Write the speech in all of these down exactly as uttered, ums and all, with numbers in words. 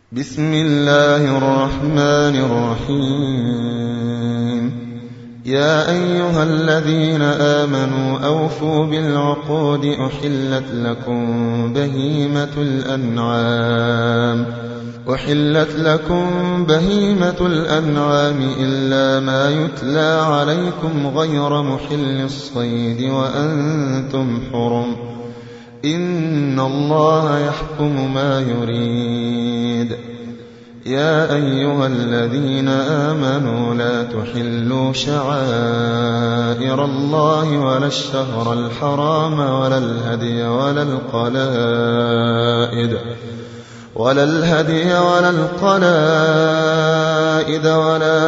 بسم الله الرحمن الرحيم. يا أيها الذين آمنوا أوفوا بالعقود أحلت لكم بهيمة الأنعام أحلت لكم بهيمة الأنعام إلا ما يتلى عليكم غير محل الصيد وأنتم حرم إن الله يحكم ما يريد. يا أيها الذين آمنوا لا تحلوا شعائر الله ولا الشهر الحرام ولا الهدي ولا القلائد ولا الهدي ولا القلائد ولا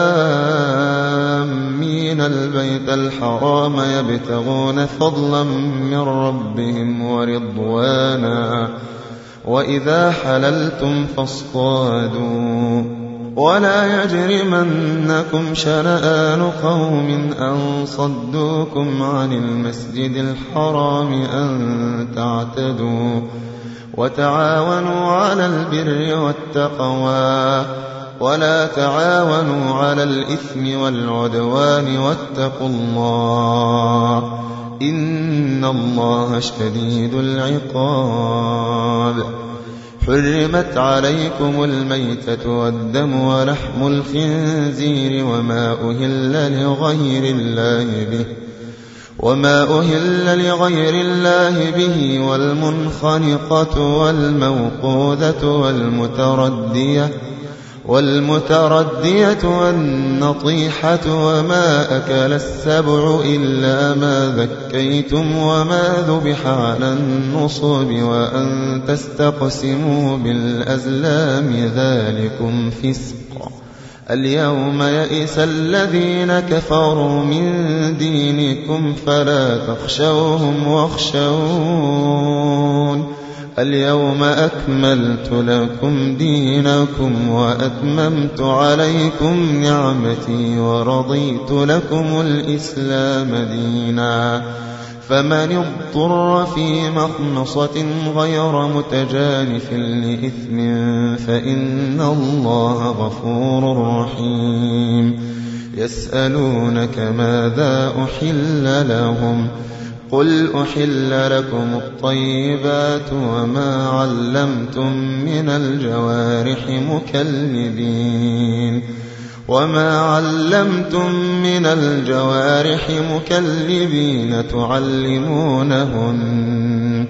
آمين البيت الحرام يبتغون فضلا من ربهم ورضوانا وإذا حللتم فاصطادوا ولا يجرمنكم شنآن قوم أن صدوكم عن المسجد الحرام أن تعتدوا وتعاونوا على البر والتقوى ولا تعاونوا على الإثم والعدوان واتقوا الله إن الله شديد العقاب. حرمت عليكم الميتة والدم ولحم الخنزير وما أهل لغير الله به وما أهل لغير الله به والمنخنقة والموقوذة والمتردية والمتردية والنطيحة وما أكل السبع إلا ما ذكيتم وما ذبح على النصب وأن تستقسموا بالأزلام ذلكم فسق. اليوم يئس الذين كفروا من دينكم فلا تخشوهم واخشون اليوم أكملت لكم دينكم وأتممت عليكم نعمتي ورضيت لكم الإسلام دينا فمن اضطر في مخمصة غير متجانف لإثم فإن الله غفور رحيم. يسألونك ماذا أحل لهم قل أحل لكم الطيبات وما علمتم من الجوارح مكلبين وما علمتم من الجوارح مكلبين تعلمونهن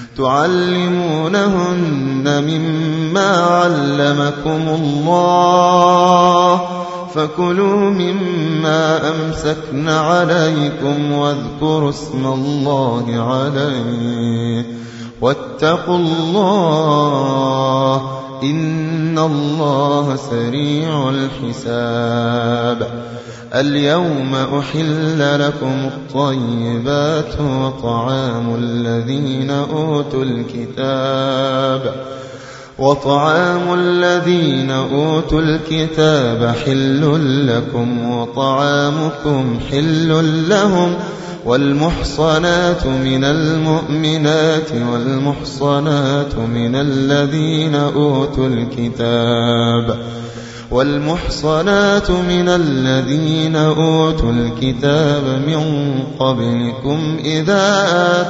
تعلمونهن مما علمكم الله فكلوا مما أمسكن عليكم واذكروا اسم الله عليه واتقوا الله إن الله سريع الحساب. اليوم أحل لكم الطيبات وطعام الذين أوتوا الكتاب وطعام الذين أوتوا الكتاب حل لكم وطعامكم حل لهم والمحصنات من المؤمنات والمحصنات من الذين أوتوا الكتاب والمحصنات من الذين أوتوا الكتاب من قبلكم إذا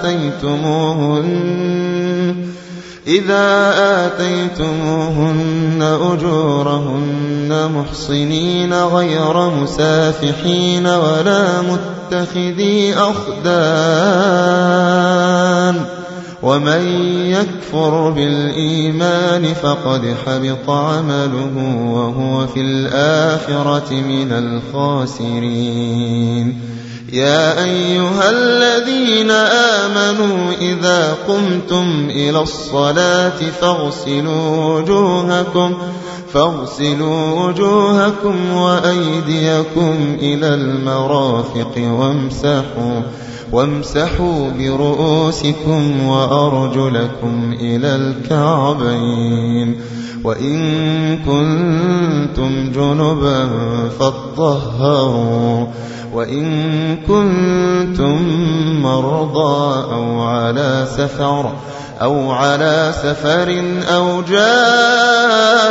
آتيتموهن إذا آتيتموهن أجورهن محصنين غير مسافحين ولا متخذي أخدان ومن يكفر بالإيمان فقد حبط عمله وهو في الآخرة من الخاسرين. يا أيها الذين آمنوا إذا قمتم إلى الصلاة فاغسلوا وجوهكم فاغسلوا وجوهكم وأيديكم إلى المرافق وامسحوا وامسحوا برؤوسكم وأرجلكم إلى الكعبين وإن كنتم جنبا فاطهروا وإن كنتم مرضى أو على سفر أو على سفر أو جاء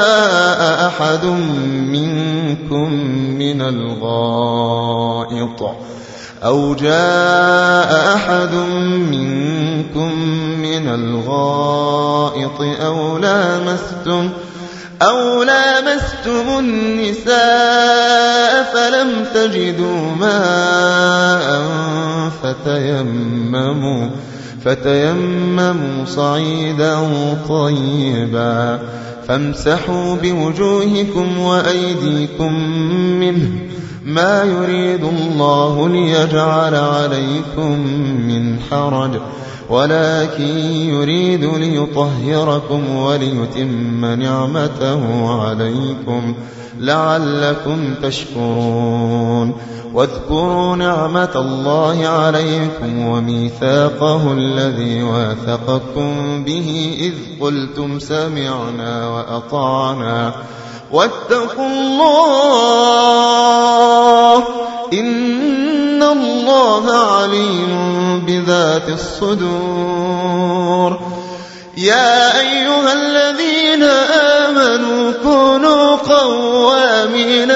أحد منكم من الغائط أو جاء أحد منكم من الغائط أو لامستم أو لامستم النساء فلم تجدوا ماء فتيمموا فتيمموا صعيدا طيبا فامسحوا بوجوهكم وأيديكم منه ما يريد الله ليجعل عليكم من حرج ولكن يريد ليطهركم وليتم نعمته عليكم لعلكم تشكرون واذكروا نعمة الله عليكم وميثاقه الذي واثقكم به إذ قلتم سمعنا وأطعنا واتقوا الله إن الله عليم بذات الصدور يا أيها الذين آمنوا كونوا قوامين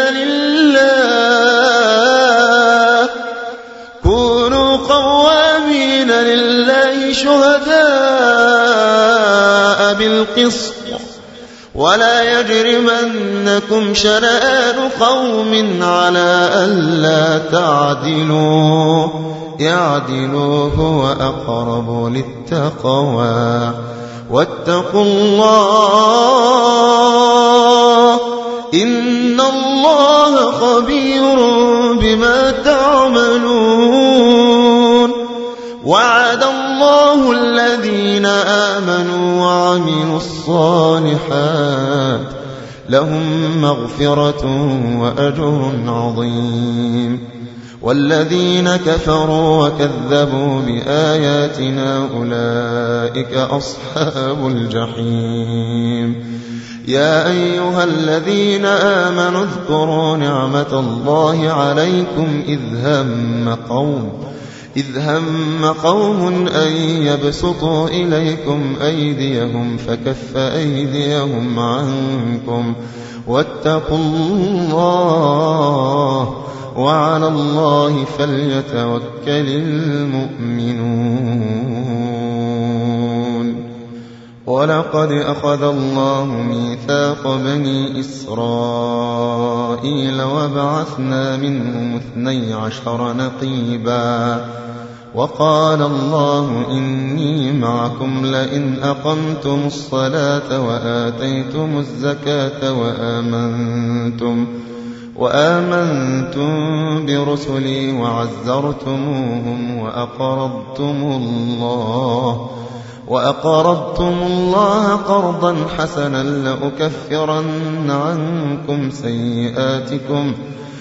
لله كونوا قوامين لله شهداء بالقسط ولا يجرمنكم شنآن قوم على ألا تعدلوا اعدلوا هو أقرب للتقوى واتقوا الله إن الله خبير بما تعملون وعد الله الذين آمنوا وعملوا الصالحات لهم مغفرة وأجر عظيم والذين كفروا وكذبوا بآياتنا أولئك أصحاب الجحيم يا أيها الذين آمنوا اذكروا نعمة الله عليكم إذ هم قوم إذ هم قوم أن يبسطوا إليكم أيديهم فكف أيديهم عنكم واتقوا الله وعلى الله فليتوكل المؤمنون ولقد أخذ الله ميثاق بني إسرائيل وبعثنا منهم اثني عشر نقيبا وقال الله إني معكم لئن أقمتم الصلاة وآتيتم الزكاة وآمنتم وآمنتم برسلي وعزرتموهم وأقرضتم الله وأقرضتم الله قرضا حسنا لأكفرن عنكم سيئاتكم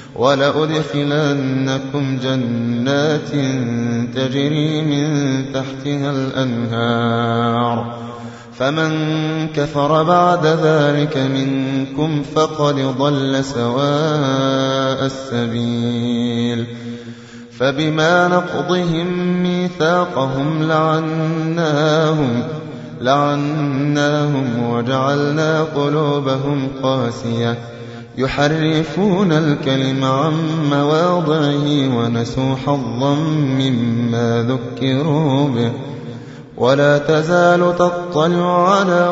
ولأدخلنكم جنات تجري من تحتها الأنهار فمن كفر بعد ذلك منكم فقد ضل سواء السبيل فبما نقضهم ميثاقهم لعناهم لعناهم وجعلنا قلوبهم قاسية يحرفون الكلم عن مواضعه ونسوا حظا مما ذكروا به ولا تزال تطلع على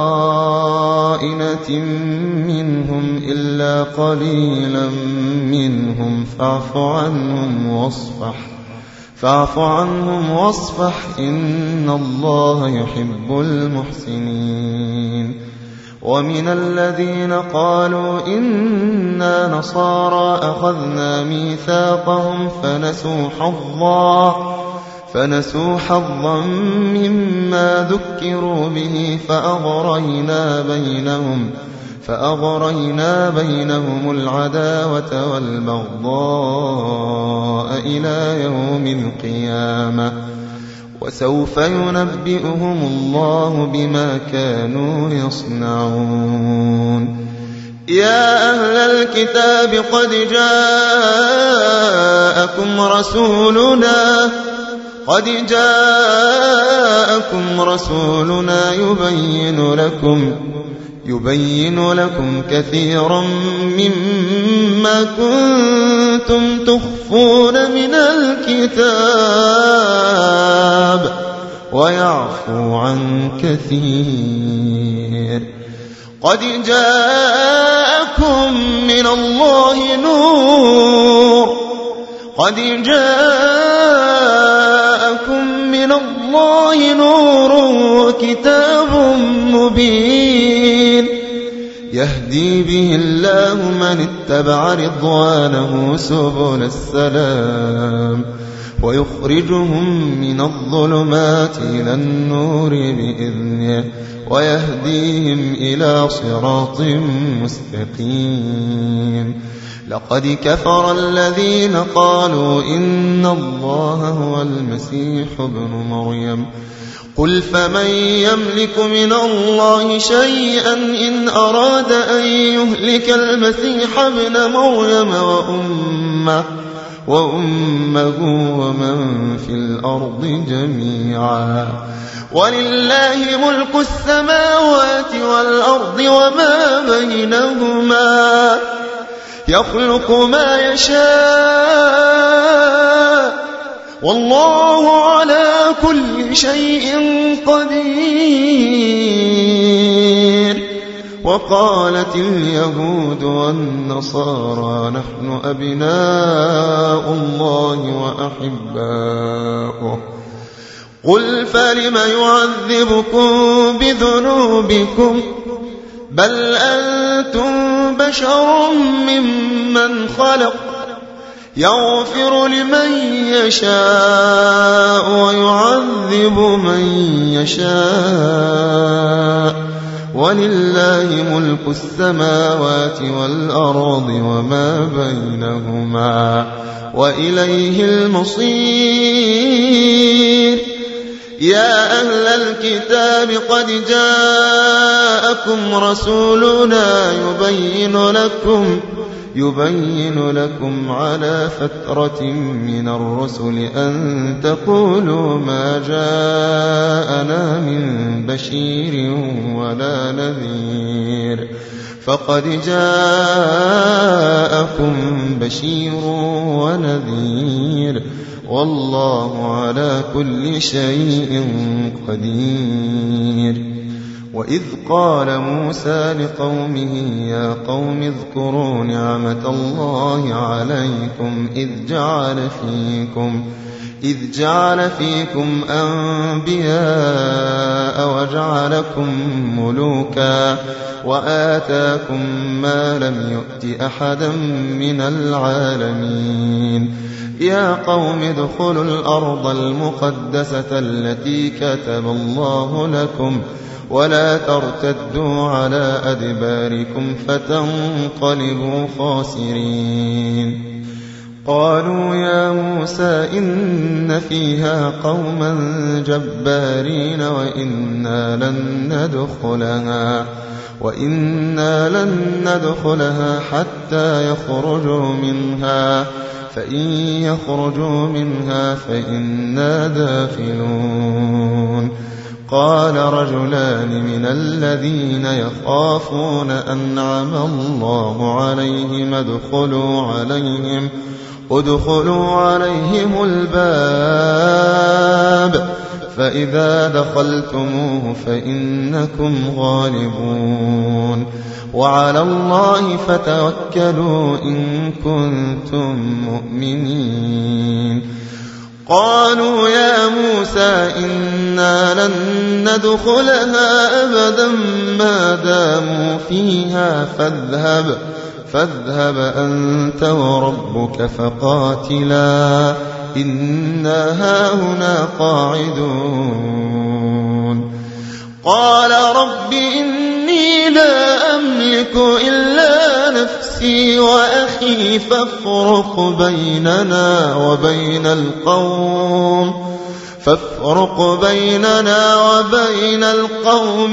خائنة منهم إلا قليلا منهم فاعف عنهم واصفح فاعف عنهم واصفح إن الله يحب المحسنين ومن الذين قالوا إنا نصارى أخذنا ميثاقهم فنسوا حظا فنسوا حظا مما ذكروا به فأغرينا بينهم فأغرينا بينهم العداوة والبغضاء إلى يوم القيامة وسوف ينبئهم الله بما كانوا يصنعون يا أهل الكتاب قد جاءكم رسولنا قد جاءكم رسولنا يبين لكم يبين لكم كثيرا مما كنتم تخفون من الكتاب ويعفو عن كثير. قد جاءكم من الله نور قد جاءكم من الله نور وكتاب مبين يهدي به الله من اتبع رضوانه سبل السلام ويخرجهم من الظلمات إلى النور بإذنه ويهديهم إلى صراط مستقيم. لقد كفر الذين قالوا إن الله هو المسيح ابن مريم قل فمن يملك من الله شيئا إن أراد أن يهلك المسيح ابن مريم وأمه وأمه ومن في الأرض جميعا ولله ملك السماوات والأرض وما بينهما يخلق ما يشاء والله على كل شيء قدير. وقالت اليهود والنصارى نحن أبناء الله وأحباؤه قل فلم يعذبكم بذنوبكم بل أنتم بشر ممن خلق يغفر لمن يشاء ويعذب من يشاء ولله ملك السماوات والأرض وما بينهما وإليه المصير. يا أهل الكتاب قد جاءكم رسولنا يبين لكم يبين لكم على فترة من الرسل أن تقولوا ما جاءنا من بشير ولا نذير فقد جاءكم بشير ونذير والله على كل شيء قدير. وإذ قال موسى لقومه يا قوم اذكروا نعمة الله عليكم إذ جعل فيكم إذ جعل فيكم أنبياء وجعلكم ملوكا وآتاكم ما لم يؤت أحدا من العالمين. يا قوم ادخلوا الأرض المقدسة التي كتب الله لكم ولا ترتدوا على أدباركم فتنقلبوا خاسرين. قالوا يا موسى إن فيها قوما جبارين وإنا لن ندخلها وإنا لن ندخلها حتى يخرجوا منها فإن يخرجوا منها فإنا داخلون. قال رجلان من الذين يخافون أنعم الله عليهم ادخلوا عليهم ادخلوا عليهم الباب فإذا دخلتموه فإنكم غالبون وعلى الله فتوكلوا إن كنتم مؤمنين. قالوا يا موسى إنا لن ندخلها أبدا ما داموا فيها فاذهب فاذهب أنت وربك فقاتلا إنا هاهنا قاعدون. قال رب إني لا أملك إلا نفسي وأخي فافرق بيننا وبين القوم فافرق بيننا وبين القوم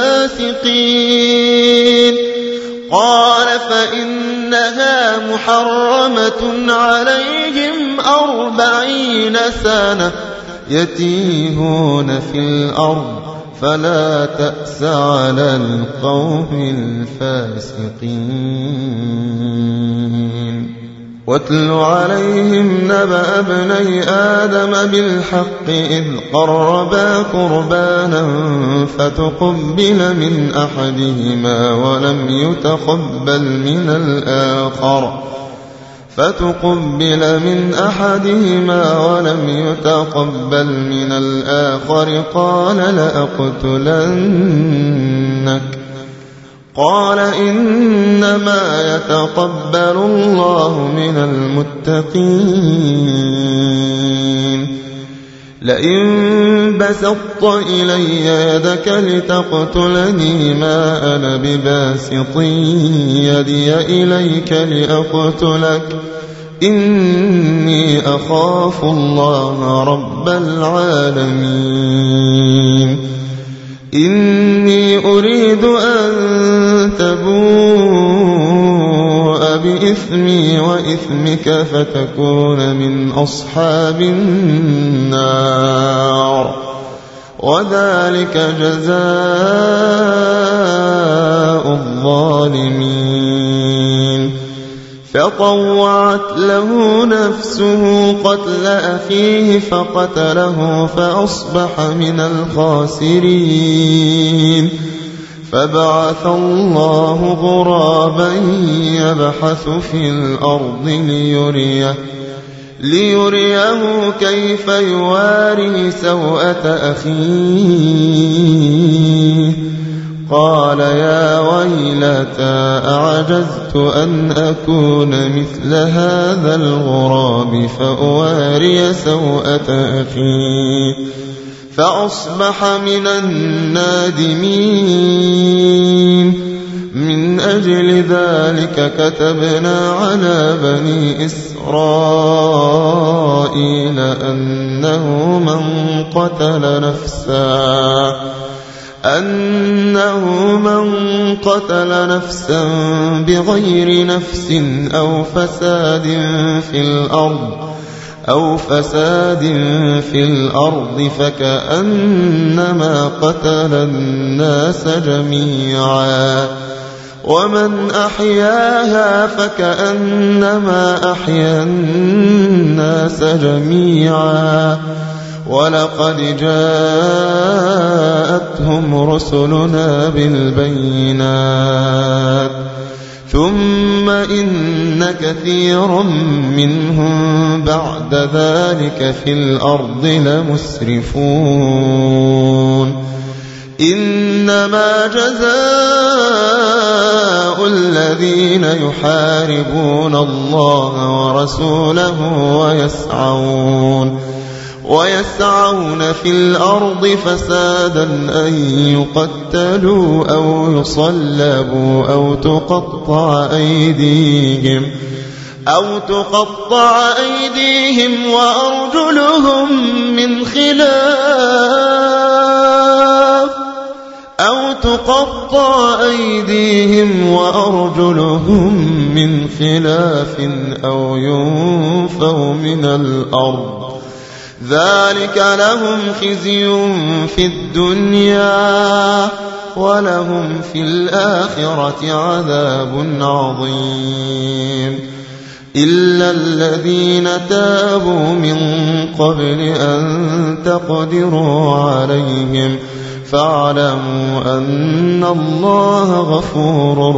الفاسقين. قال فإنها محرمة عليهم أربعين سنة يتيهون في الأرض فلا تأس على القوم الفاسقين. واتل عليهم نبأ ابني آدم بالحق إذ قربا قربانا فتقبل من أحدهما ولم يتقبل من الآخر فتقبل من أحدهما ولم يتقبل من الآخر قال لأقتلنك قال إنما يتقبل الله من المتقين. لئن بسطت إلي يدك لتقتلني ما أنا بباسط يدي إليك لأقتلك إني أخاف الله رب العالمين. إني أريد أن تبوء بإثمي وإثمك فتكون من أصحاب النار وذلك جزاء الظالمين. فطوعت له نفسه قتل أخيه فقتله فأصبح من الخاسرين. فبعث الله غرابا يبحث في الأرض ليريه, ليريه كيف يواري سوءة أخيه. قال يا ويلتى أعجزت أن أكون مثل هذا الغراب فأواري سوءة أخي فأصبح من النادمين. من أجل ذلك كتبنا على بني إسرائيل أنه من قتل نفسا أنه من قتل نفسا بغير نفس أو فساد في الأرض أو فساد في الأرض فكأنما قتل الناس جميعا ومن أحياها فكأنما أحيا الناس جميعا. ولقد جاءتهم رسلنا بالبينات ثم إن كثيرا منهم بعد ذلك في الأرض لمسرفون. إنما جزاء الذين يحاربون الله ورسوله ويسعون ويسعون في الأرض فسادا أن يقتلوا أو يصلبوا أو تقطع أيديهم أو تقطع أيديهم وأرجلهم من خلاف أو تقطع أيديهم وأرجلهم من خلاف أو ينفوا من الأرض ذلك لهم خزي في الدنيا ولهم في الآخرة عذاب عظيم. إلا الذين تابوا من قبل أن تقدروا عليهم فاعلموا أن الله غفور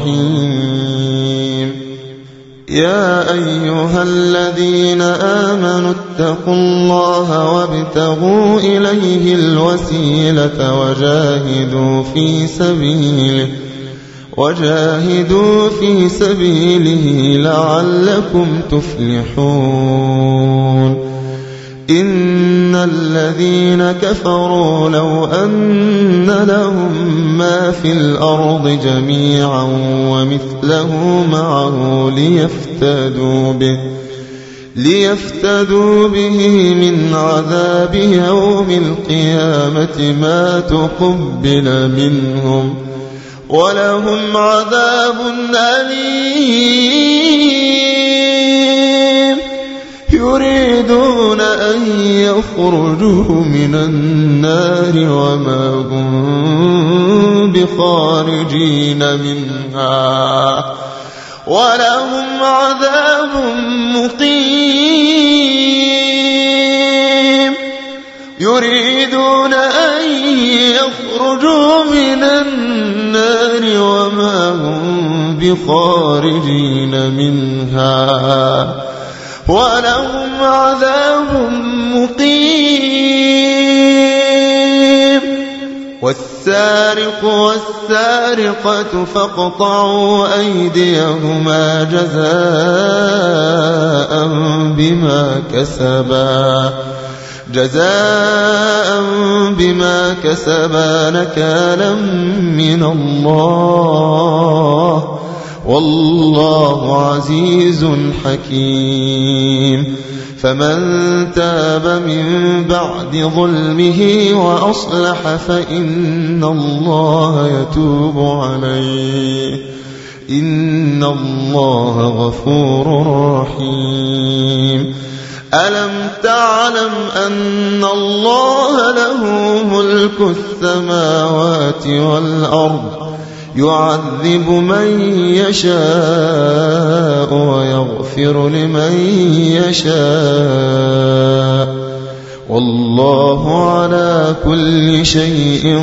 رحيم. يا أيها الذين آمنوا اتقوا الله وابتغوا إليه الوسيلة وجاهدوا في سبيله وجاهدوا في سبيله لعلكم تفلحون. إن الذين كفروا لو أن لهم ما في الأرض جميعا ومثله معه ليفتدوا به ليفتدوا به من عذاب يوم القيامة ما تقبل منهم ولهم عذاب أليم. يريدون أن يخرجوا من النار وما هم بخارجين منها ولهم عذاب مقيم يريدون أن يخرجوا من النار وما هم بخارجين منها ولهم عذاب مقيم والسارق والسارقة فاقطعوا أيديهما جزاء بما كسبا جزاء بما كسبا نكالا من الله والله عزيز حكيم فمن تاب من بعد ظلمه وأصلح فإن الله يتوب عليه إن الله غفور رحيم ألم تعلم أن الله له ملك السماوات والأرض يعذب من يشاء ويغفر لمن يشاء والله على كل شيء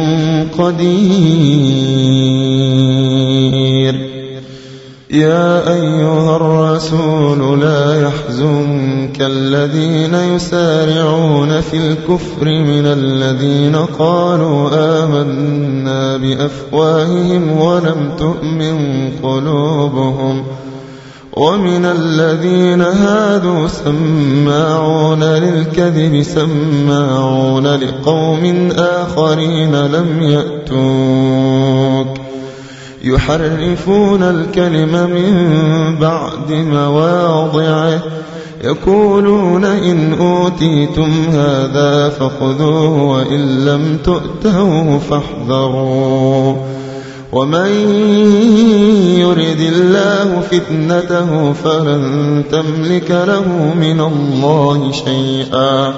قدير يا أيها الرسول لا يحزنك الذين يسارعون في الكفر من الذين قالوا آمنا بأفواههم ولم تؤمن قلوبهم ومن الذين هادوا سماعون للكذب سماعون لقوم آخرين لم يأتوك يحرفون الكلم من بعد مواضعه يقولون إن أوتيتم هذا فخذوه وإن لم تؤتوه فاحذروا ومن يرد الله فتنته فلن تملك له من الله شيئا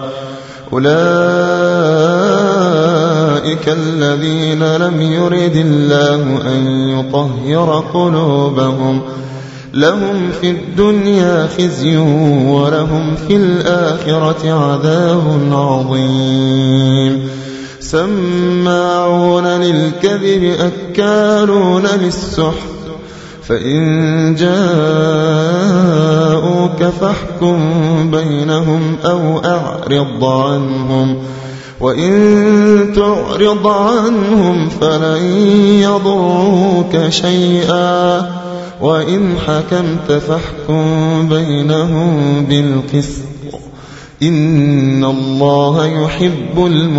أولئك الذين لم يرد الله أن يطهر قلوبهم لهم في الدنيا خزي ولهم في الآخرة عذاب عظيم سماعون للكذب أكالون للسحت فإن جاءوك فاحكم بينهم أو أعرض عنهم وإن تعرض عنهم فلن يضروك شيئا وإن حكمت فاحكم بينهم بالقسط إن الله يحب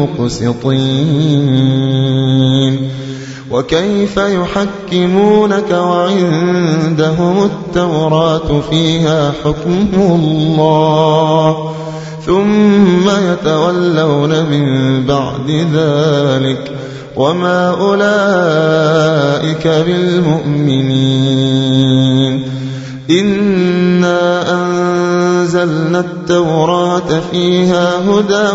المقسطين وكيف يحكمونك وعندهم التوراة فيها حكم الله ثم يتولون من بعد ذلك وما أولئك بالمؤمنين إنا أنزلنا التوراة فيها هدى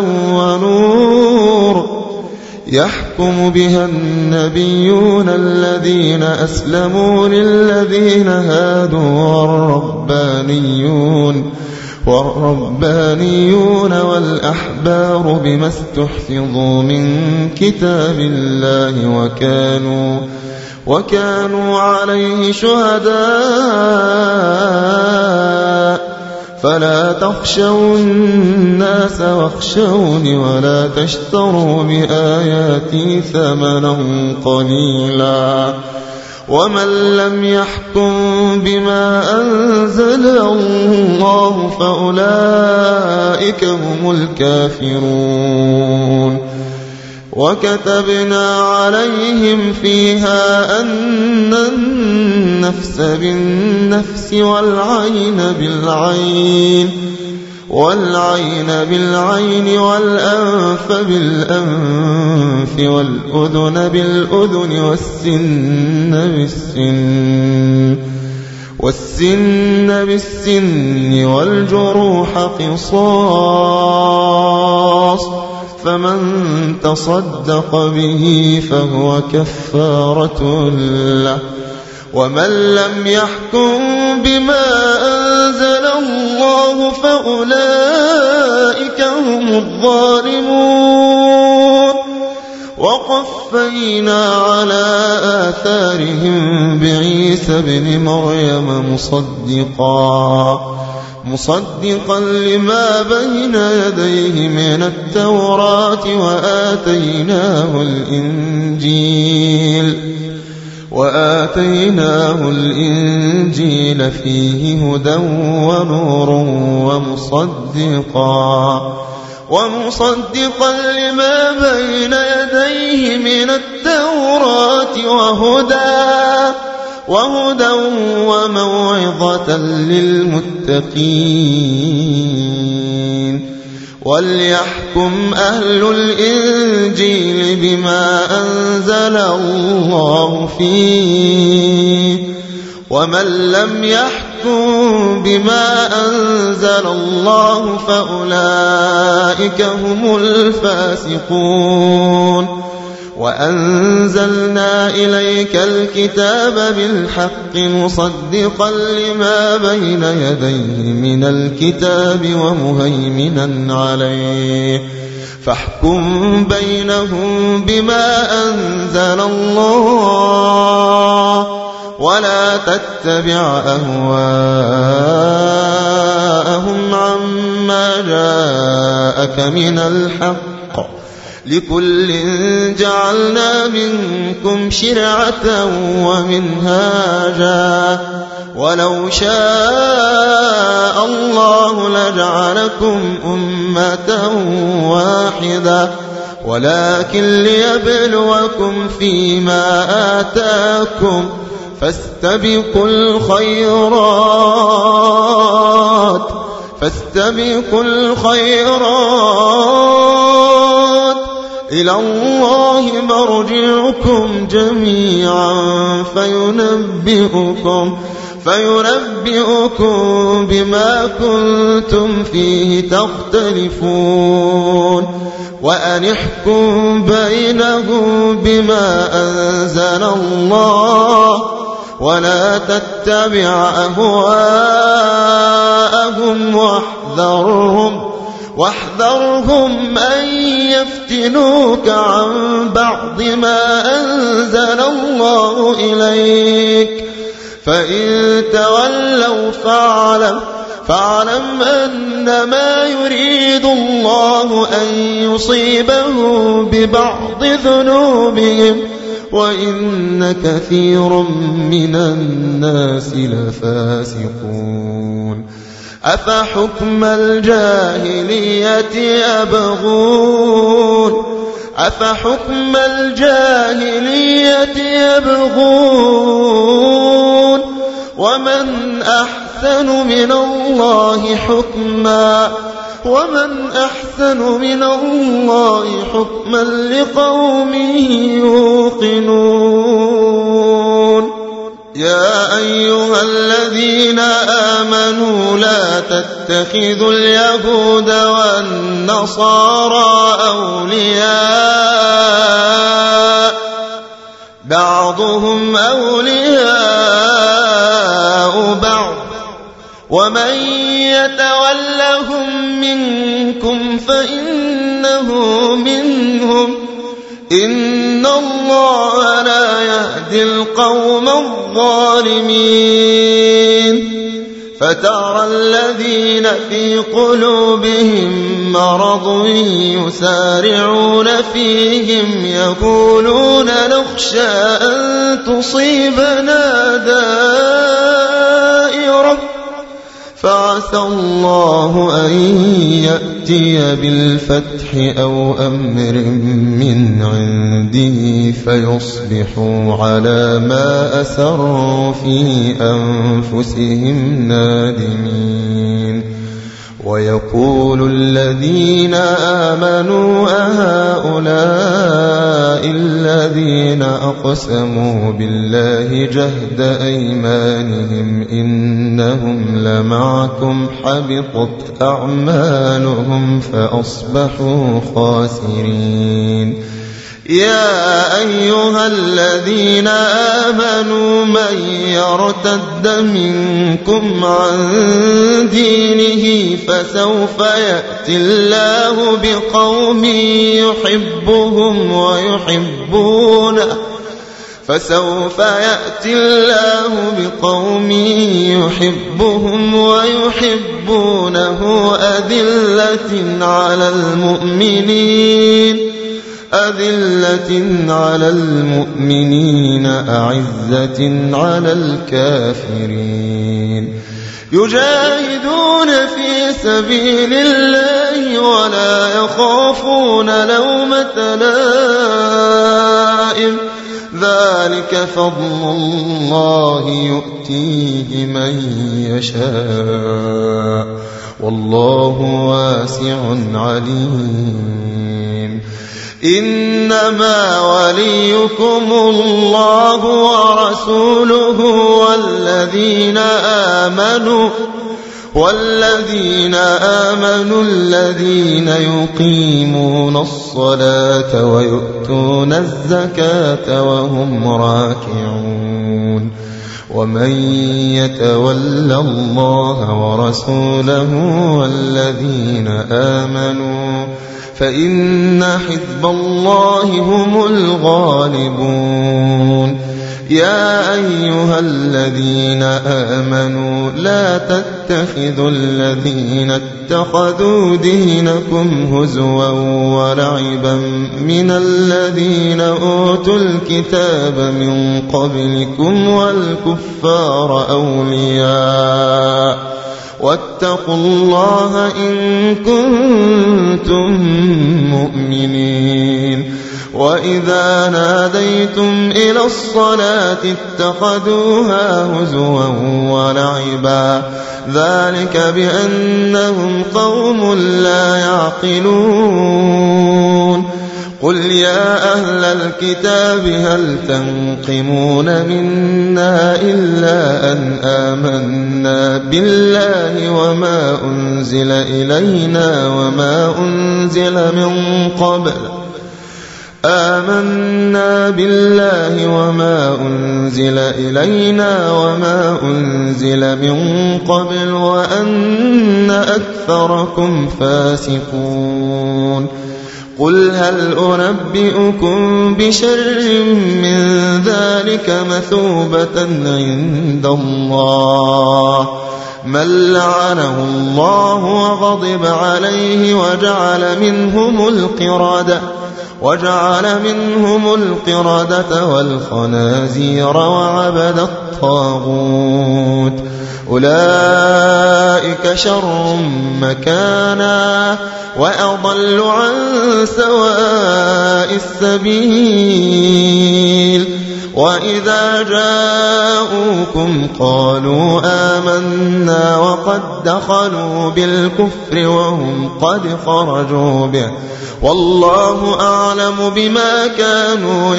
ونور يحكم بها النبيون الذين أسلموا للذين هادوا والربانيون والربانيون والأحبار بما استحفظوا من كتاب الله وكانوا وكانوا عليه شهداء فلا تخشوا الناس واخشوني ولا تشتروا بآياتي ثمنا قليلا ومن لم يحكم بما أنزل الله فأولئك هم الكافرون وكتبنا عليهم فيها أن النفس بالنفس والعين بالعين والعين بالعين والأنف بالأنف والأذن بالأذن والسن بالسن والسن بالسن والجروح قصاص، فمن تصدق به فهو كفارة له. ومن لم يحكم بما أنزل الله فأولئك هم الظالمون. وقفينا على آثارهم بعيسى بن مريم مصدقا مصدقا لما بين يديه من التوراة وآتيناه الإنجيل وآتيناه الإنجيل فيه هدى ونور ومصدقا ومصدقا لما بين يديه من التوراة وهدى وهدى وموعظة للمتقين. وليحكم أهل الإنجيل بما أنزل الله فيه، ومن لم يحكم بما أنزل الله فأولئك هم الفاسقون. وأنزلنا إليك الكتاب بالحق مصدقا لما بين يديه من الكتاب ومهيمنا عليه، فاحكم بينهم بما أنزل الله، ولا تتبع أهواءهم عما جاءك من الحق، لكل جعلنا منكم شرعة ومنهاجا، ولو شاء الله لجعلكم أمة واحدة، ولكن ليبلوكم فيما آتاكم، فاستبقوا الخيرات فاستبقوا الخيرات إلى الله مرجعكم جميعا فينبئكم فينبئكم بما كنتم فيه تختلفون. وأن احكم بينهم بما أنزل الله، ولا تتبع أهواءهم واحذرهم واحذرهم أن يفتنوك عن بعض ما أنزل الله إليك، فإن تولوا فاعلم فاعلم أنما يريد الله أن يصيبهم ببعض ذنوبهم، وإن كثير من الناس لفاسقون. أفحكم الجاهلية يبغون أفحكم الجاهلية يبغون ومن أحسن من الله حكما ومن أحسن من الله حكما لقوم يوقنون. يا أيها الذين آمنوا لا تتخذوا اليهود والنصارى أولياء بعضهم أولياء بعض، ومن يتولهم منكم فإنه منهم، إن الله لا يهدي القوم الظالمين. فترى الذين في قلوبهم مرض يسارعون فيهم يقولون نخشى أن تصيبنا دائرة، فعسى الله أن يأتي بالفتح أو أمر من عنده فيصبحوا على ما أسروا في أنفسهم نادمين. ويقول الذين آمنوا أهؤلاء الذين أقسموا بالله جهد أيمانهم إنهم لمعكم حبطت أعمالهم فأصبحوا خاسرين. يا أيها الذين آمنوا من يرتد منكم عن دينه فسوف يأتي الله بقوم يحبهم ويحبونه فسوف يأتي الله بقوم يحبهم ويحبونه أذلة على المؤمنين أذلة على المؤمنين أعزة على الكافرين يجاهدون في سبيل الله ولا يخافون لومة لائم ذلك فضل الله يؤتيه من يشاء والله واسع عليم. إنما وليكم الله ورسوله والذين آمنوا والذين آمنوا الذين يقيمون الصلاة ويؤتون الزكاة وهم راكعون. ومن يتول الله ورسوله والذين آمنوا فإن حزب الله هم الغالبون. يا أيها الذين آمنوا لا تتخذوا الذين اتخذوا دينكم هزوا ولعبا من الذين أوتوا الكتاب من قبلكم والكفار أولياء واتقوا الله إن كنتم مؤمنين. وإذا ناديتم إلى الصلاة اتخذوها هزوا ولعبا ذلك بأنهم قوم لا يعقلون. قل يا أهل الكتاب هل تنقمون منا إلا أن آمنا بالله وما أنزل إلينا وما أنزل من قبل آمنا بالله وما أنزل إلينا وما أنزل من قبل وأن أكثركم فاسقون. قل هل أنبئكم بشر من ذلك مثوبة عند الله من لعنه الله وغضب عليه وجعل منهم القردة وجعل منهم القردة والخنازير وعبد الطاغوت أولئك شر مكانا وأضل عن سواء السبيل. وإذا جاءوكم قالوا آمنا وقد دخلوا بالكفر وهم قد خرجوا به والله أعلم بما كانوا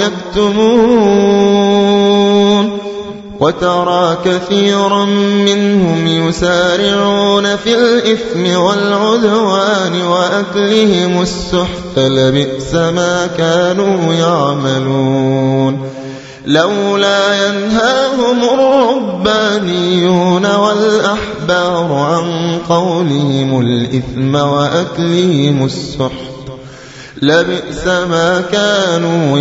يكتمون. وترى كثيرا منهم يسارعون في الإثم والعدوان وأكلهم السحت لبئس ما كانوا يعملون. لولا ينهاهم الربانيون والأحبار عن قولهم الإثم وأكلهم السحت لبئس ما كانوا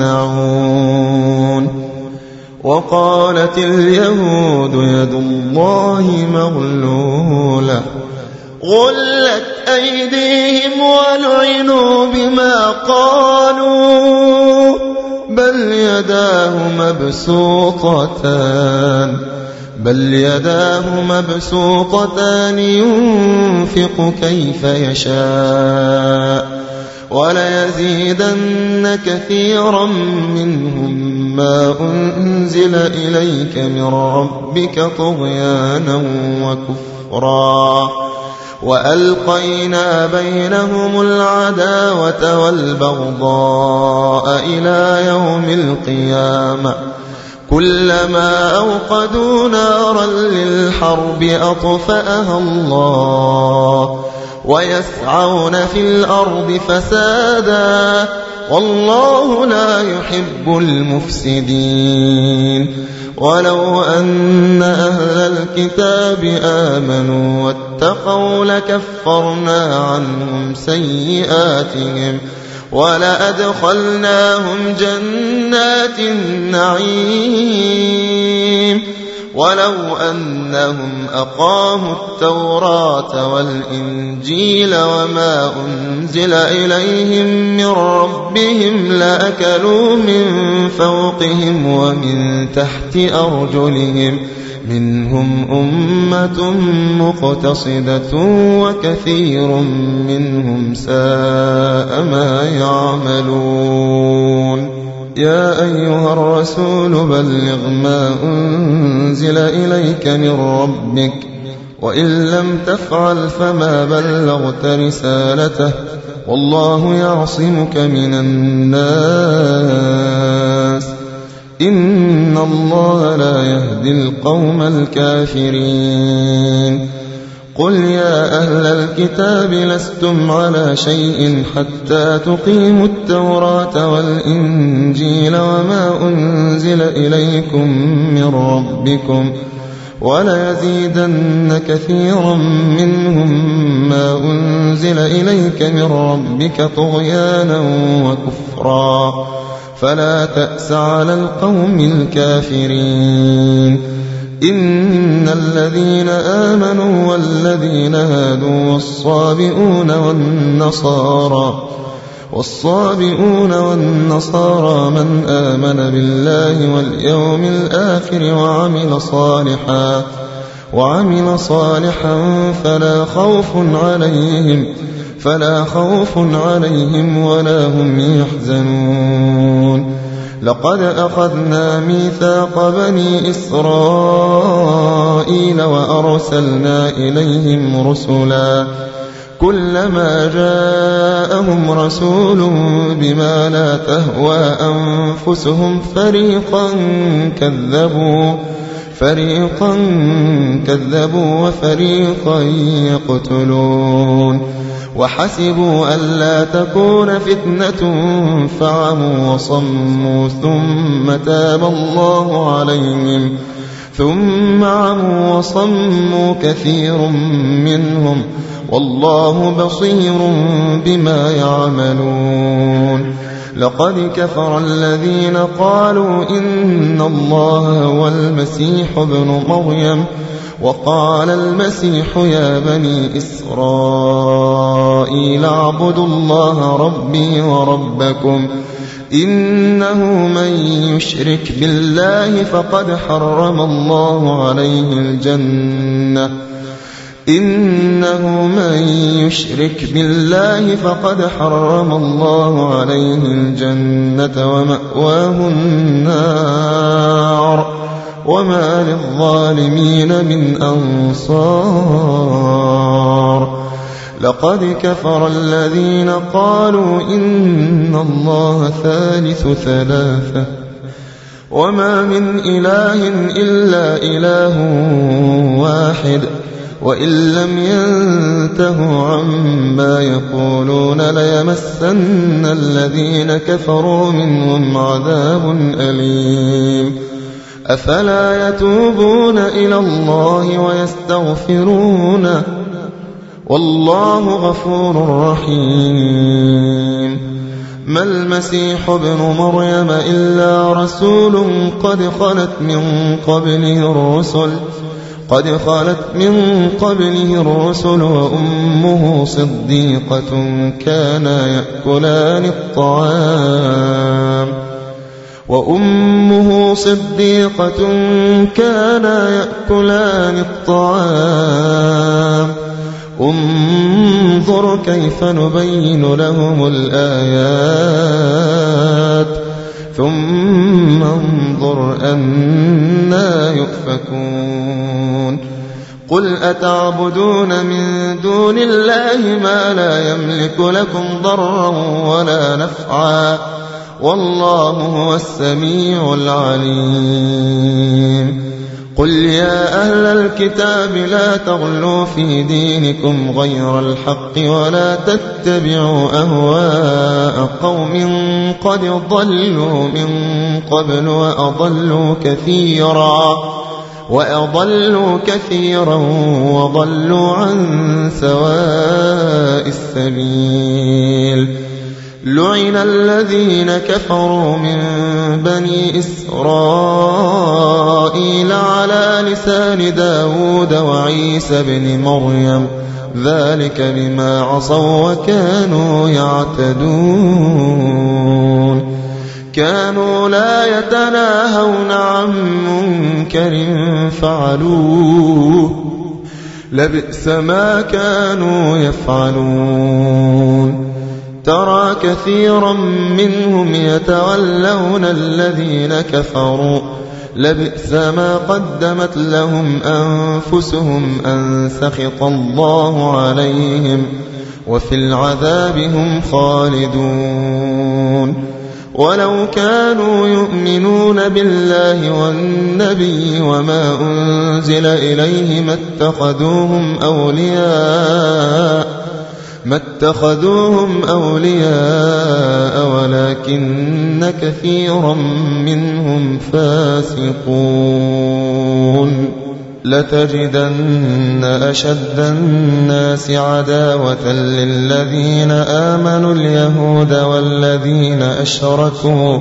يصنعون. وقالت اليهود يد الله مغلولة غلت أيديهم ولعنوا بما قالوا بل يداه مبسوطتان بل يداه مبسوطتان ينفق كيف يشاء وليزيدن كثيرا منهم ما أنزل إليك من ربك طغيانا وكفرا وألقينا بينهم العداوة والبغضاء إلى يوم القيامة كلما أوقدوا نارا للحرب أطفأها الله ويسعون في الأرض فسادا والله لا يحب المفسدين. ولو أن أهل الكتاب آمنوا واتقوا لكفرنا عنهم سيئاتهم ولأدخلناهم جنات النعيم ولو أنهم أقاموا التوراة والإنجيل وما أنزل إليهم من ربهم لأكلوا من فوقهم ومن تحت أرجلهم منهم أمة مقتصدة وكثير منهم ساء ما يعملون. يا أيها الرسول بلغ ما أنزل إليك من ربك وإن لم تفعل فما بلغت رسالته والله يعصمك من الناس إن الله لا يهدي القوم الكافرين. قل يا أهل الكتاب لستم على شيء حتى تقيموا التوراة والإنجيل وما أنزل إليكم من ربكم وليزيدن كثيرا منهم ما أنزل إليك من ربك طغيانا وكفرا فلا تأس على القوم الكافرين. إن الذين آمنوا والذين هادوا والصابئون والنصارى والصابئون والنصارى من آمن بالله واليوم الآخر وعمل صالحا وعمل صالحا فلا خوف عليهم فلا خوف عليهم ولا هم يحزنون. لقد أخذنا ميثاق بني إسرائيل وأرسلنا إليهم رسلا كلما جاءهم رسول بما لا تهوى أنفسهم فريقا كذبوا فريقا كذبوا وفريقا يقتلون وحسبوا ألا تكون فتنة فعموا وصموا ثم تاب الله عليهم ثم عموا وصموا كثير منهم والله بصير بما يعملون. لقد كفر الذين قالوا إن الله هو المسيح ابن مريم وقال المسيح يا بني إسرائيل اعبدوا الله ربي وربكم إنه من يشرك بالله فقد حرم الله عليه الجنة إنه من يشرك بالله فقد حرم الله عليه الجنة ومأواه النار وما للظالمين من أنصار. لقد كفر الذين قالوا إن الله ثالث ثلاثة وما من إله إلا إله واحد وإن لم ينتهوا عما يقولون ليمسن الذين كفروا منهم عذاب أليم. أفلا يتوبون إلى الله ويستغفرونه والله غفور رحيم. ما المسيح ابن مريم إلا رسول قد خلت من قبله الرسل قد خلت من قبله الرسل وأمه صديقة كانا يأكلان الطعام وأمه صديقة كانا يأكلان الطعام انظر كيف نبين لهم الآيات ثم انظر أنا يؤفكون. قل أتعبدون من دون الله ما لا يملك لكم ضرا ولا نفعا والله هو السميع العليم قل يا أهل الكتاب لا تغلوا في دينكم غير الحق ولا تتبعوا أهواء قوم قد ضلوا من قبل وأضلوا كثيرا وأضلوا كثيرا وضلوا عن سواء السبيل لعن الذين كفروا من بني إسرائيل على لسان داود وعيسى بن مريم ذلك بما عصوا وكانوا يعتدون كانوا لا يتناهون عن منكر فعلوه لبئس ما كانوا يفعلون ترى كثيرا منهم يتولون الذين كفروا لبئس ما قدمت لهم أنفسهم أن سخط الله عليهم وفي العذاب هم خالدون ولو كانوا يؤمنون بالله والنبي وما أنزل إليه ما اتخذوهم أولياء ما اتخذوهم أولياء ولكن كثيرا منهم فاسقون لتجدن أشد الناس عداوة للذين آمنوا اليهود والذين أشركوا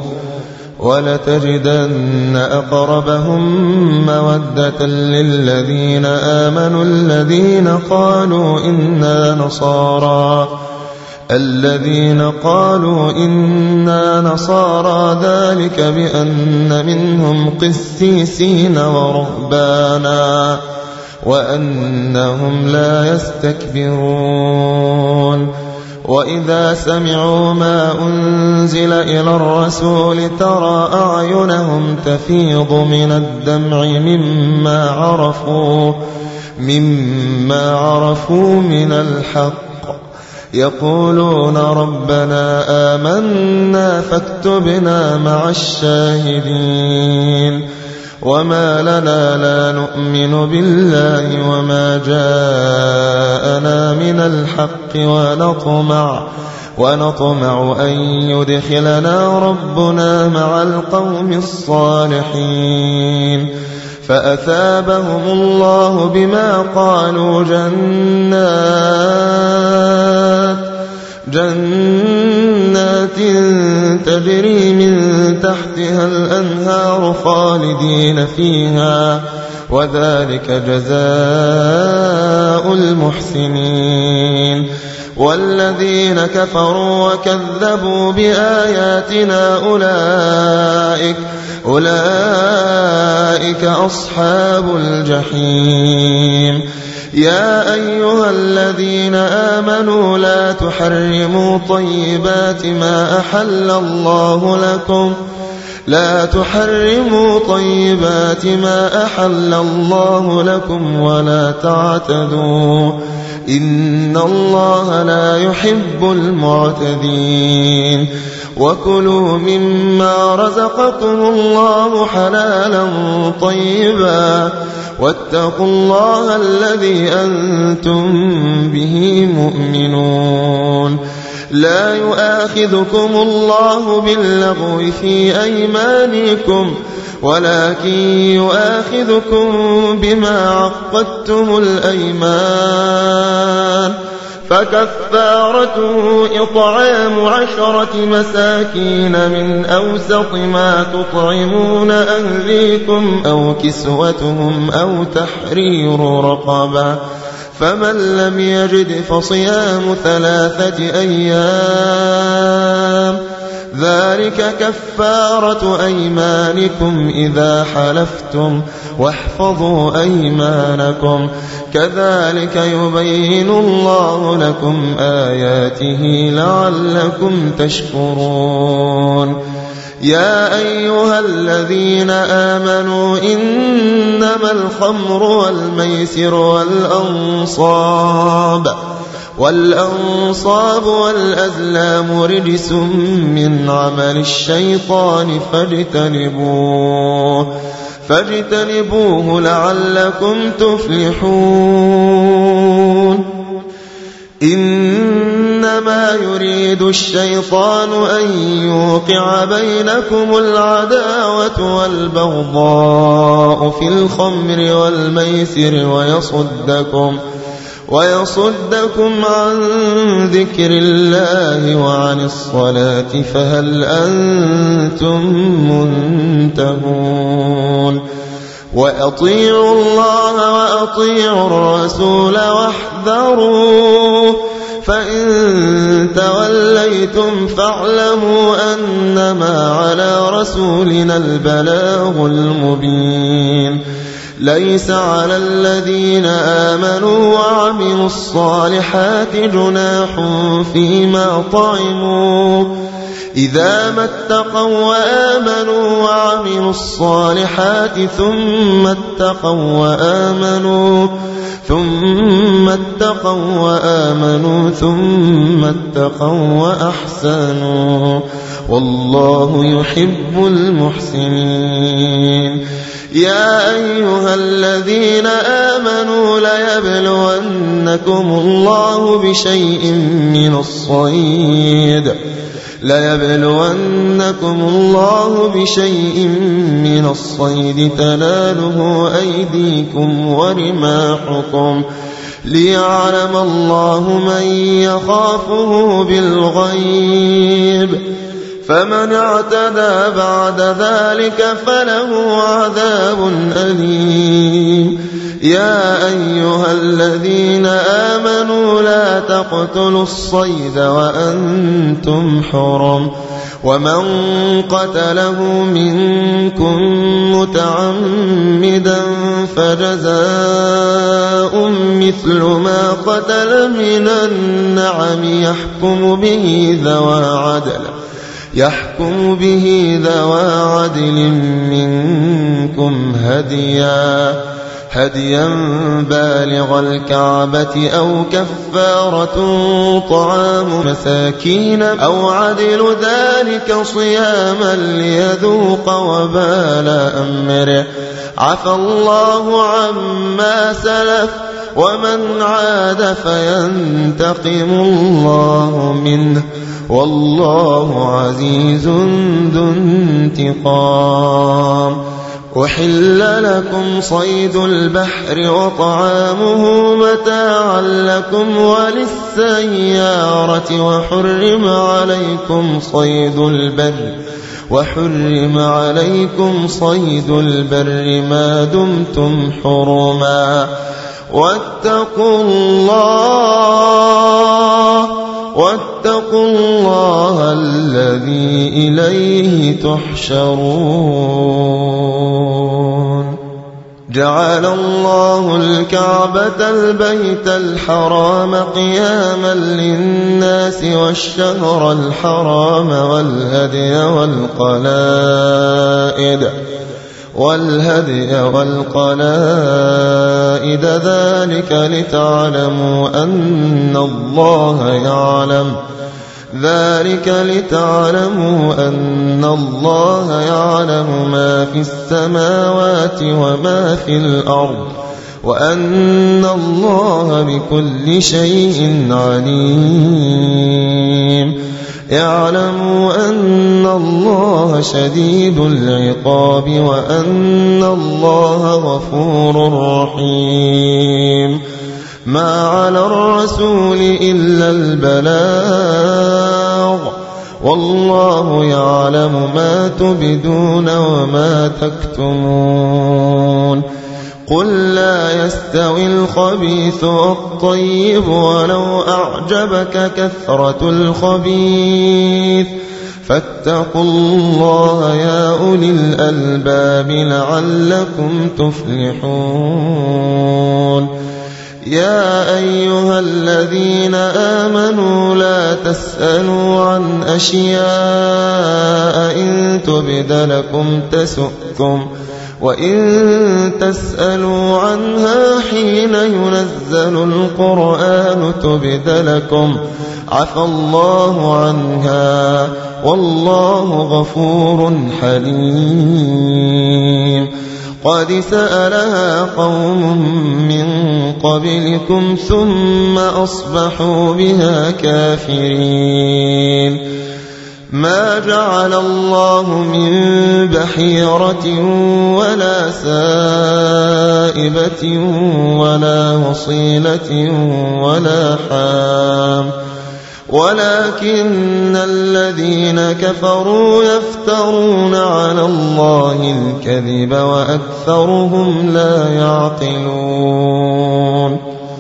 ولتجدن أقربهم مودة للذين آمنوا الذين قالوا إنا نصارى الذين قالوا إنا نصارى ذلك بأن منهم قسيسين ورهبانا وأنهم لا يستكبرون وإذا سمعوا ما أنزل إلى الرسول ترى أعينهم تفيض من الدمع مما عرفوا مما عرفوا من الحق يقولون ربنا آمنا فاكتبنا مع الشاهدين وما لنا لا نؤمن بالله وما جاءنا من الحق ونطمع ونطمع أن يدخلنا ربنا مع القوم الصالحين فأثابهم الله بما قالوا جنات جنات تجري من تحتها الأنهار خالدين فيها وذلك جزاء المحسنين والذين كفروا وكذبوا بآياتنا أولئك أولئك أصحاب الجحيم يا أيها الذين آمنوا لا تحرموا طيبات ما أحل الله لكم لا تحرموا طيبات ما أحل الله لكم ولا تعتدوا إن الله لا يحب المعتدين وكلوا مما رزقكم الله حلالا طيبا واتقوا الله الذي أنتم به مؤمنون لا يؤاخذكم الله باللغو في أيمانكم ولكن يؤاخذكم بما عقدتم الأيمان فكفارته إطعام عشرة مساكين من أوسط ما تطعمون أهليكم أو كسوتهم أو تحرير رقبة فمن لم يجد فصيام ثلاثة أيام ذلك كفارة أيمانكم إذا حلفتم واحفظوا أيمانكم كذلك يبين الله لكم آياته لعلكم تشكرون يا أيها الذين آمنوا إنما الخمر والميسر والأنصاب والأنصاب والأزلام رجس من عمل الشيطان فاجتنبوه فاجتنبوه لعلكم تفلحون إنما يريد الشيطان أن يوقع بينكم العداوة والبغضاء في الخمر والميسر ويصدكم ويصدكم عن ذكر الله وعن الصلاة فهل أنتم منتهون وأطيعوا الله وأطيعوا الرسول واحذروا فإن توليتم فاعلموا أنما على رسولنا البلاغ المبين ليس على الذين آمنوا وعملوا الصالحات جناح فيما طعموا إذا ما اتقوا وآمنوا وعملوا الصالحات ثم اتقوا وآمنوا ثم اتقوا وآمنوا ثم اتقوا وأحسنوا والله يحب المحسنين يا أيها الذين آمنوا ليبلونكم الله بشيء من الصيد ليبلونكم الله بشيء من الصيد تناله أيديكم ورماحكم ليعلم الله من يخافه بالغيب فمن اعتدى بعد ذلك فله عذاب أليم يا أيها الذين آمنوا لا تقتلوا الصيد وأنتم حرم ومن قتله منكم متعمدا فجزاء مثل ما قتل من النعم يحكم به ذوى عدل يحكم به ذوى عدل منكم هديا هديا بالغ الكعبة أو كفارة طعام مساكين أو عدل ذلك صياما ليذوق وبال أمره عفى الله عما سلف ومن عاد فينتقم الله منه والله عزيز ذو انتقام أحل لكم صيد البحر وطعامه متاعا لكم وللسيارة وحرم عليكم صيد البر وحرم عليكم صيد البر ما دمتم حرما واتقوا الله واتقوا الله الذي إليه تحشرون جعل الله الكعبة البيت الحرام قياما للناس والشهر الحرام والهدي والقلائد والهدي والقلائد ذلك لتعلموا أن الله يعلم ذلك لتعلموا أن الله يعلم ما في السماوات وما في الأرض وأن الله بكل شيء عليم اعلموا أن الله شديد العقاب وأن الله غفور رحيم ما على الرسول إلا البلاغ والله يعلم ما تبدون وما تكتمون قل لا يستوي الخبيث والطيب ولو أعجبك كثرة الخبيث فاتقوا الله يا أولي الألباب لعلكم تفلحون يا أيها الذين آمنوا لا تسألوا عن أشياء إن تبد لكم تسؤكم وإن تسألوا عنها حين ينزل القرآن تبد لكم عفى الله عنها والله غفور حليم. قد سألها قوم من قبلكم ثم أصبحوا بها كافرين. ما جعل الله من بحيرة ولا سائبة ولا وصيلة ولا حام ولكن الذين كفروا يفترون على الله الكذب وأكثرهم لا يعقلون.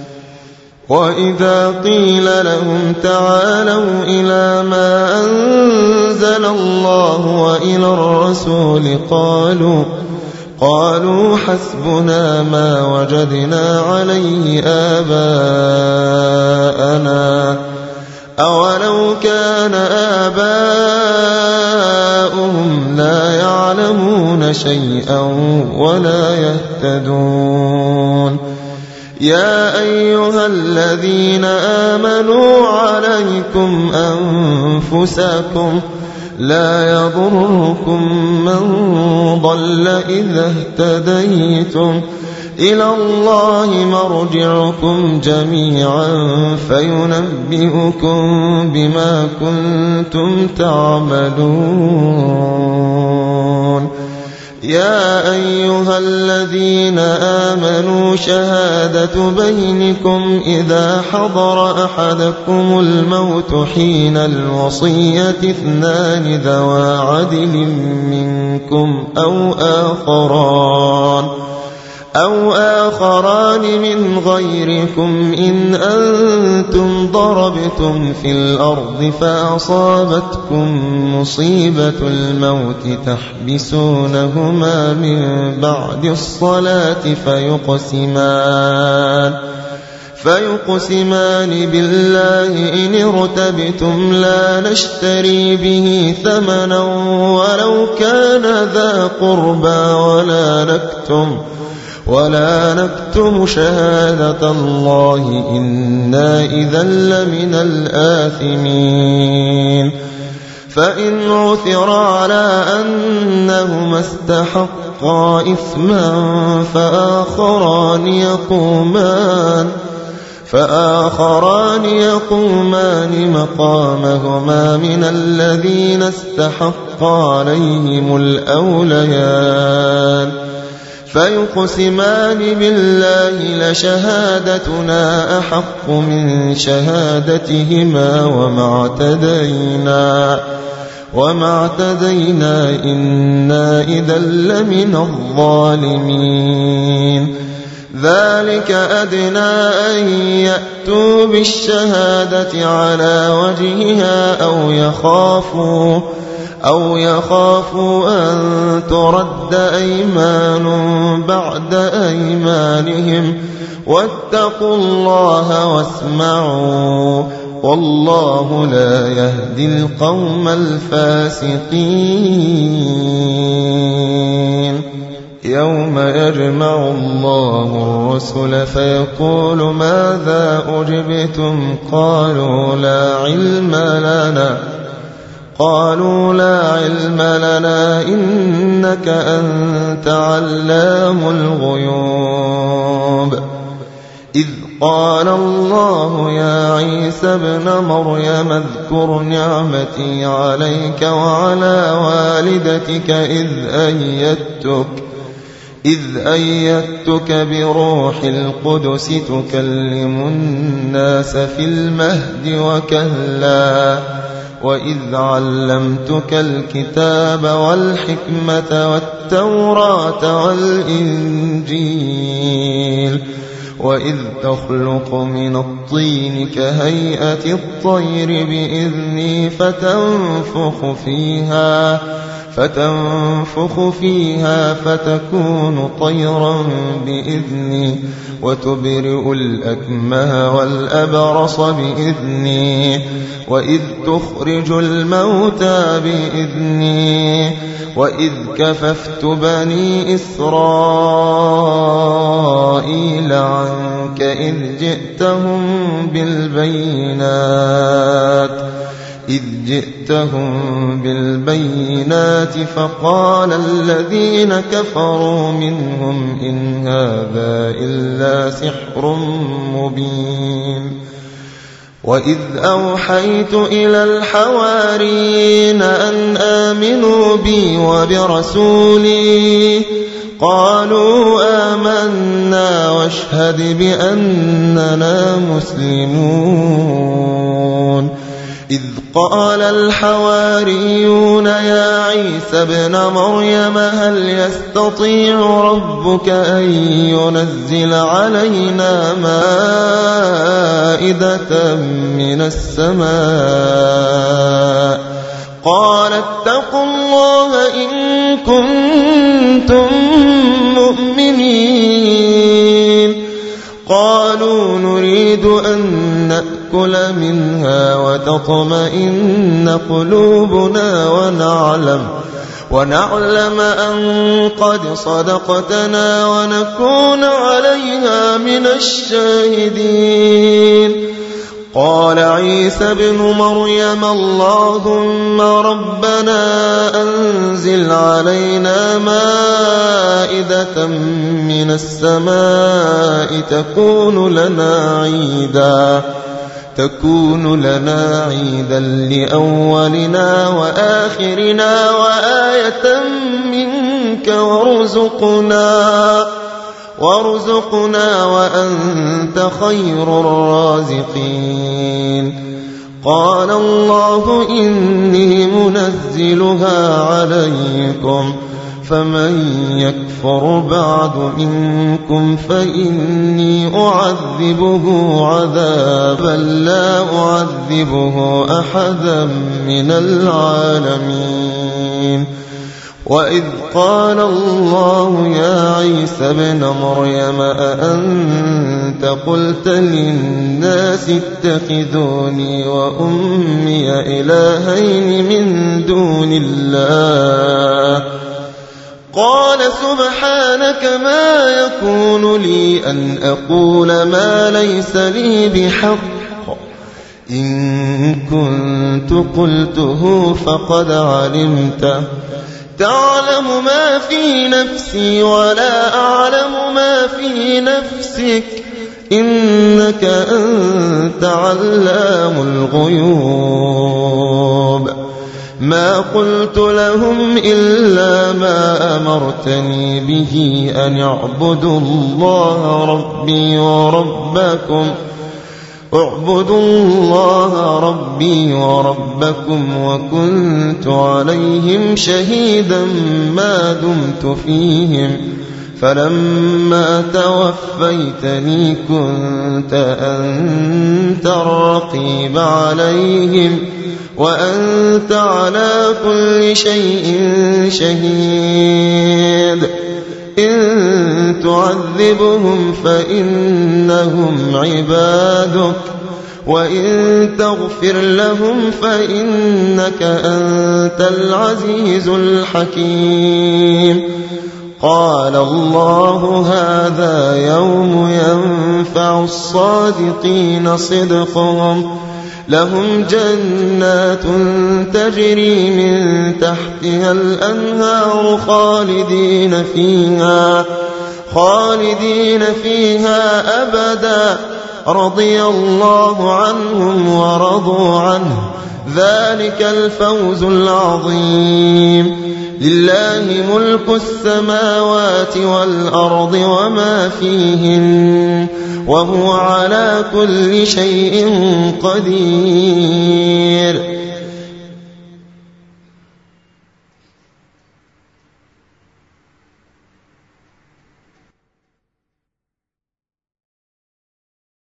وإذا قيل لهم تعالوا إلى ما أنزل الله وإلى الرسول قالوا قالوا حسبنا ما وجدنا عليه آباءنا أولو كان آباؤهم لا يعلمون شيئا ولا يهتدون. يا أيها الذين آمنوا عليكم أنفسكم لا يضركم من ضل إذا اهتديتم إلى الله مرجعكم جميعا فينبئكم بما كنتم تعملون. يا أيها الذين آمنوا شهادة بينكم إذا حضر أحدكم الموت حين الوصية اثنان ذوى عدل منكم أو آخران أو آخران من غيركم إن أنتم ضربتم في الأرض فأصابتكم مصيبة الموت تحبسونهما من بعد الصلاة فيقسمان فيقسمان بالله إن ارتبتم لا نشتري به ثمنا ولو كان ذا قربى ولا نكتم ولا نكتم شهادة الله إنا إذا لمن الآثمين. فإن عثر على أنهما استحقا إثما فآخران يقومان فآخران يقومان مقامهما من الذين استحق عليهم الأوليان فيقسمان بالله لشهادتنا أحق من شهادتهما وما اعتدينا وما اعتدينا إنا إذا لمن الظالمين. ذلك أدنى أن يأتوا بالشهادة على وجهها أو يخافوا أو يخافوا أن ترد أيمان بعد أيمانهم واتقوا الله واسمعوا والله لا يهدي القوم الفاسقين. يوم يجمع الله الرسل فيقول ماذا أجبتم قالوا لا علم لنا قالوا لا علم لنا إنك أنت علام الغيوب. إذ قال الله يا عيسى ابن مريم اذكر نعمتي عليك وعلى والدتك إذ أيدتك إذ أيدتك بروح القدس تكلم الناس في المهد وكهلا وإذ علمتك الكتاب والحكمة والتوراة والإنجيل وإذ تخلق من الطين كهيئة الطير بإذني فتنفخ فيها فتنفخ فيها فتكون طيرا بإذني وتبرئ الأكمه والأبرص بإذني وإذ تخرج الموتى بإذني وإذ كففت بني إسرائيل عنك إذ جئتهم بالبينات إذ جئتهم بالبينات فقال الذين كفروا منهم إن هذا إلا سحر مبين وإذ أوحيت إلى الحواريين أن آمنوا بي وبرسولي قالوا آمنا واشهد بأننا مسلمون إذ قال الحواريون يا عيسى ابن مريم هل يستطيع ربك أن ينزل علينا مائدة من السماء قال اتقوا الله إن كنتم مؤمنين قالوا نريد أن نأكل منها وتطمئن قلوبنا ونعلم ونعلم أن قد صدقتنا ونكون عليها من الشاهدين قال عيسى ابن مريم اللهم ربنا أنزل علينا مائدة من السماء تكون لنا عيدا تكون لنا عيدا لأولنا وآخرنا وآية منك وارزقنا وارزقنا وأنت خير الرازقين قال الله إني منزلها عليكم فمن يكفر بعد منكم فإني أعذبه عذابا لا أعذبه أحدا من العالمين وإذ قال الله يا عيسى ابن مريم أأنت قلت للناس اتخذوني وأمي إلهين من دون الله قال سبحانك ما يكون لي أن أقول ما ليس لي بحق إن كنت قلته فقد علمته تعلم ما في نفسي ولا أعلم ما في نفسك إنك أنت علام الغيوب ما قلت لهم إلا ما أمرتني به أن اعبدوا الله ربي وربكم اعبدوا الله ربي وربكم وكنت عليهم شهيدا ما دمت فيهم فلما توفيتني كنت أنت الرقيب عليهم وأنت على كل شيء شهيد إن تعذبهم فإنهم عبادك وإن تغفر لهم فإنك أنت العزيز الحكيم قال الله هذا يوم ينفع الصادقين صدقهم لهم جنات تجري من تحتها الأنهار خالدين فيها خالدين فيها أبدا رضي الله عنهم ورضوا عنه ذلك الفوز العظيم لله ملك السماوات والأرض وما فيهن وهو على كل شيء قدير